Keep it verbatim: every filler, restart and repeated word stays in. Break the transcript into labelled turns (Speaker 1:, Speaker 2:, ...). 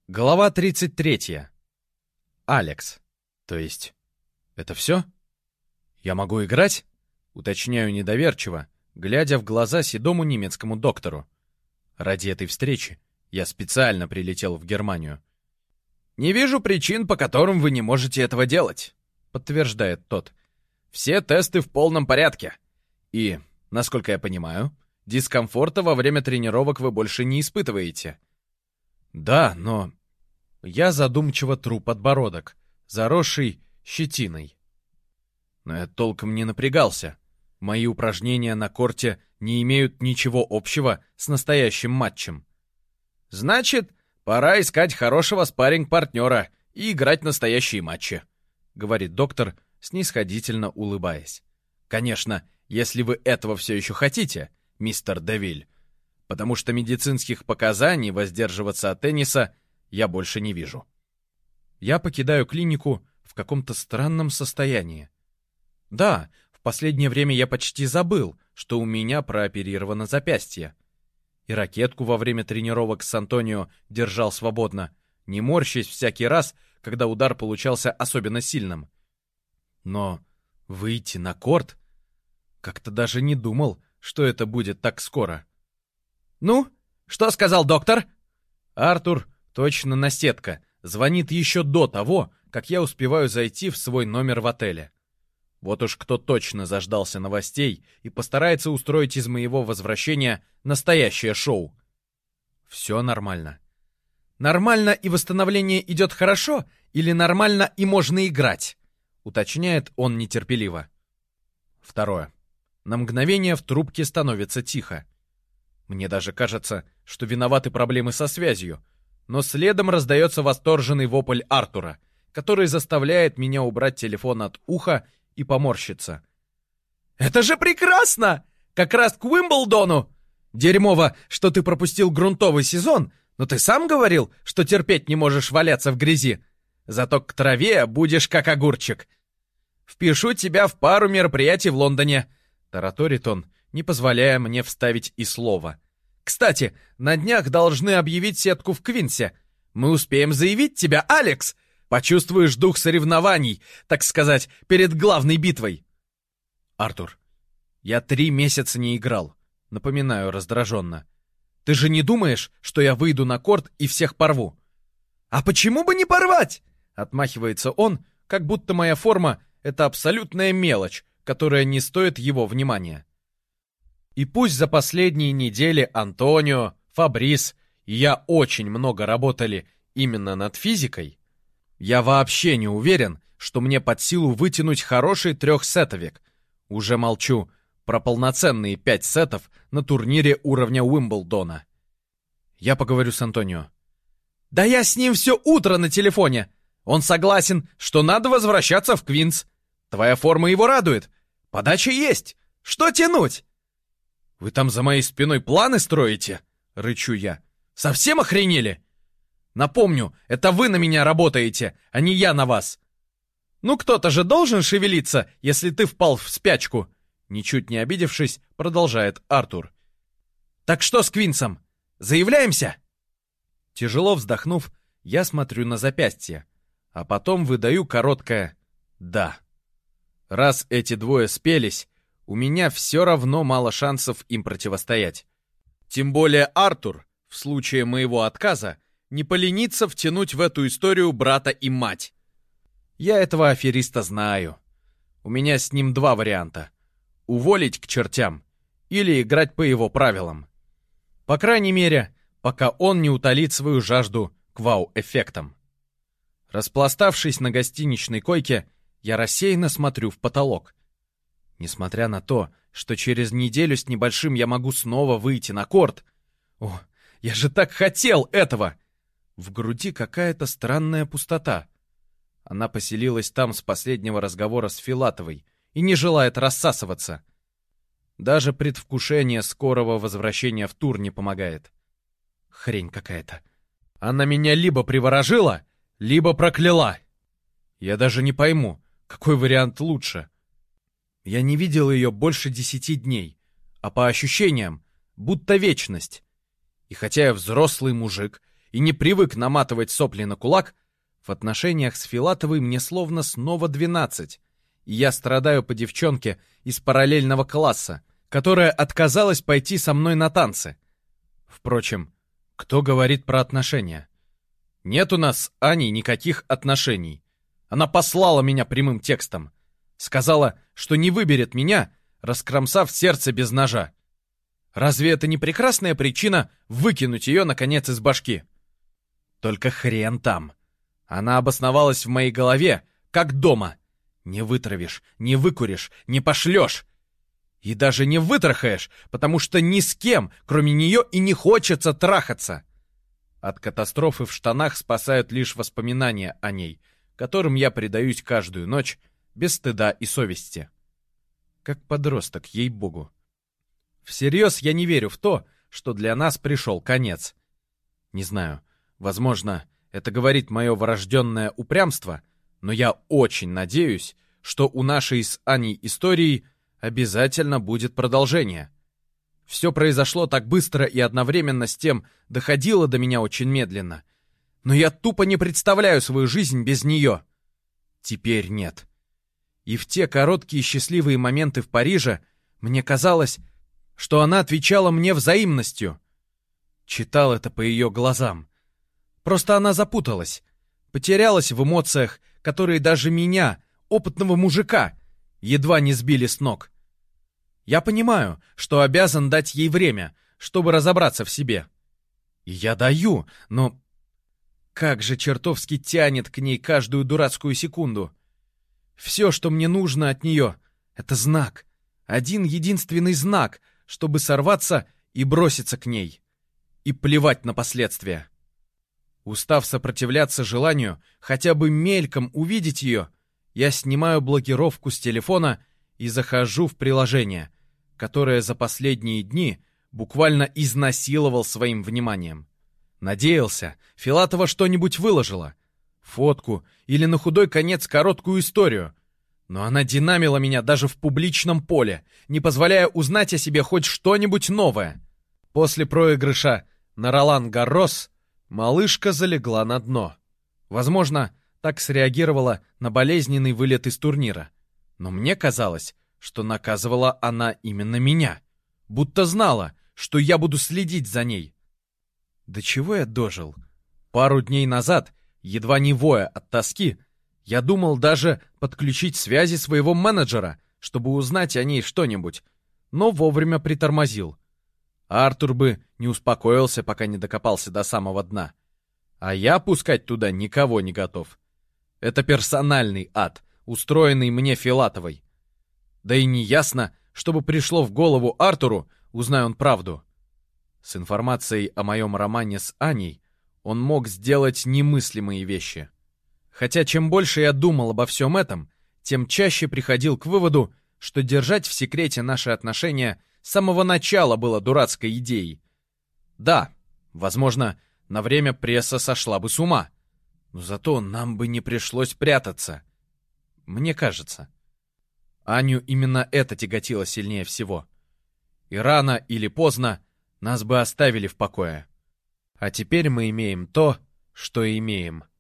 Speaker 1: Глава тридцать третья. Алекс. То есть, это все? Я могу играть? Уточняю недоверчиво, глядя в глаза седому немецкому доктору. Ради этой встречи я специально прилетел в Германию. «Не вижу причин, по которым вы не можете этого делать», — подтверждает тот. «Все тесты в полном порядке. И, насколько я понимаю, дискомфорта во время тренировок вы больше не испытываете». «Да, но...» Я задумчиво тру подбородок, заросший щетиной. Но я толком не напрягался. Мои упражнения на корте не имеют ничего общего с настоящим матчем. «Значит, пора искать хорошего спарринг-партнера и играть настоящие матчи», — говорит доктор, снисходительно улыбаясь. «Конечно, если вы этого все еще хотите, мистер Девиль, потому что медицинских показаний воздерживаться от тенниса я больше не вижу». Я покидаю клинику в каком-то странном состоянии. Да, в последнее время я почти забыл, что у меня прооперировано запястье. И ракетку во время тренировок с Антонио держал свободно, не морщась всякий раз, когда удар получался особенно сильным. Но выйти на корт? Как-то даже не думал, что это будет так скоро. «Ну, что сказал доктор?» Артур, точно наседка, звонит еще до того, как я успеваю зайти в свой номер в отеле. Вот уж кто точно заждался новостей и постарается устроить из моего возвращения настоящее шоу. Все нормально. Нормально и восстановление идет хорошо, или нормально и можно играть? Уточняет он нетерпеливо. Второе. На мгновение в трубке становится тихо. Мне даже кажется, что виноваты проблемы со связью, но следом раздается восторженный вопль Артура, который заставляет меня убрать телефон от уха и поморщиться. «Это же прекрасно! Как раз к Уимблдону! Дерьмово, что ты пропустил грунтовый сезон, но ты сам говорил, что терпеть не можешь валяться в грязи. Зато к траве будешь как огурчик. Впишу тебя в пару мероприятий в Лондоне», — тараторит он, не позволяя мне вставить и слова. «Кстати, на днях должны объявить сетку в Квинсе. Мы успеем заявить тебя, Алекс! Почувствуешь дух соревнований, так сказать, перед главной битвой!» «Артур, я три месяца не играл», — напоминаю раздраженно. «Ты же не думаешь, что я выйду на корт и всех порву?» «А почему бы не порвать?» — отмахивается он, как будто моя форма — это абсолютная мелочь, которая не стоит его внимания. И пусть за последние недели Антонио, Фабрис и я очень много работали именно над физикой, я вообще не уверен, что мне под силу вытянуть хороший трехсетовик. Уже молчу про полноценные пять сетов на турнире уровня Уимблдона. Я поговорю с Антонио. «Да я с ним все утро на телефоне! Он согласен, что надо возвращаться в Квинс. Твоя форма его радует. Подача есть. Что тянуть?» «Вы там за моей спиной планы строите?» — рычу я. «Совсем охренели? Напомню, это вы на меня работаете, а не я на вас». «Ну кто-то же должен шевелиться, если ты впал в спячку», — ничуть не обидевшись, продолжает Артур. «Так что с Квинсом? Заявляемся?» Тяжело вздохнув, я смотрю на запястье, а потом выдаю короткое «да». Раз эти двое спелись, у меня все равно мало шансов им противостоять. Тем более Артур, в случае моего отказа, не поленится втянуть в эту историю брата и мать. Я этого афериста знаю. У меня с ним два варианта. Уволить к чертям или играть по его правилам. По крайней мере, пока он не утолит свою жажду к вау-эффектам. Распластавшись на гостиничной койке, я рассеянно смотрю в потолок. Несмотря на то, что через неделю с небольшим я могу снова выйти на корт. О, я же так хотел этого! В груди какая-то странная пустота. Она поселилась там с последнего разговора с Филатовой и не желает рассасываться. Даже предвкушение скорого возвращения в тур не помогает. Хрень какая-то. Она меня либо приворожила, либо прокляла. Я даже не пойму, какой вариант лучше. Я не видел ее больше десяти дней, а по ощущениям, будто вечность. И хотя я взрослый мужик и не привык наматывать сопли на кулак, в отношениях с Филатовой мне словно снова двенадцать, и я страдаю по девчонке из параллельного класса, которая отказалась пойти со мной на танцы. Впрочем, кто говорит про отношения? Нет у нас с Аней никаких отношений. Она послала меня прямым текстом. Сказала, что не выберет меня, раскромсав сердце без ножа. Разве это не прекрасная причина выкинуть ее, наконец, из башки? Только хрен там. Она обосновалась в моей голове, как дома. Не вытравишь, не выкуришь, не пошлешь. И даже не вытрахаешь, потому что ни с кем, кроме нее, и не хочется трахаться. От катастрофы в штанах спасают лишь воспоминания о ней, которым я предаюсь каждую ночь, без стыда и совести. Как подросток, ей-богу. Всерьез я не верю в то, что для нас пришел конец. Не знаю, возможно, это говорит мое врожденное упрямство, но я очень надеюсь, что у нашей с Аней истории обязательно будет продолжение. Все произошло так быстро и одновременно с тем доходило до меня очень медленно. Но я тупо не представляю свою жизнь без нее. Теперь нет. И в те короткие счастливые моменты в Париже мне казалось, что она отвечала мне взаимностью. Читал это по ее глазам. Просто она запуталась, потерялась в эмоциях, которые даже меня, опытного мужика, едва не сбили с ног. Я понимаю, что обязан дать ей время, чтобы разобраться в себе. И я даю, но как же чертовски тянет к ней каждую дурацкую секунду. Все, что мне нужно от нее, это знак. Один единственный знак, чтобы сорваться и броситься к ней. И плевать на последствия. Устав сопротивляться желанию хотя бы мельком увидеть ее, я снимаю блокировку с телефона и захожу в приложение, которое за последние дни буквально изнасиловал своим вниманием. Надеялся, Филатова что-нибудь выложила. Фотку или на худой конец короткую историю. Но она динамила меня даже в публичном поле, не позволяя узнать о себе хоть что-нибудь новое. После проигрыша на Ролан-Гаррос малышка залегла на дно. Возможно, так среагировала на болезненный вылет из турнира. Но мне казалось, что наказывала она именно меня. Будто знала, что я буду следить за ней. До чего я дожил? Пару дней назад, едва не воя от тоски, я думал даже подключить связи своего менеджера, чтобы узнать о ней что-нибудь, но вовремя притормозил. Артур бы не успокоился, пока не докопался до самого дна. А я пускать туда никого не готов. Это персональный ад, устроенный мне Филатовой. Да и не ясно, чтобы пришло в голову Артуру, узнай он правду. С информацией о моем романе с Аней он мог сделать немыслимые вещи. Хотя чем больше я думал обо всем этом, тем чаще приходил к выводу, что держать в секрете наши отношения с самого начала было дурацкой идеей. Да, возможно, на время пресса сошла бы с ума, но зато нам бы не пришлось прятаться. Мне кажется. Аню именно это тяготило сильнее всего. И рано или поздно нас бы оставили в покое. А теперь мы имеем то, что имеем.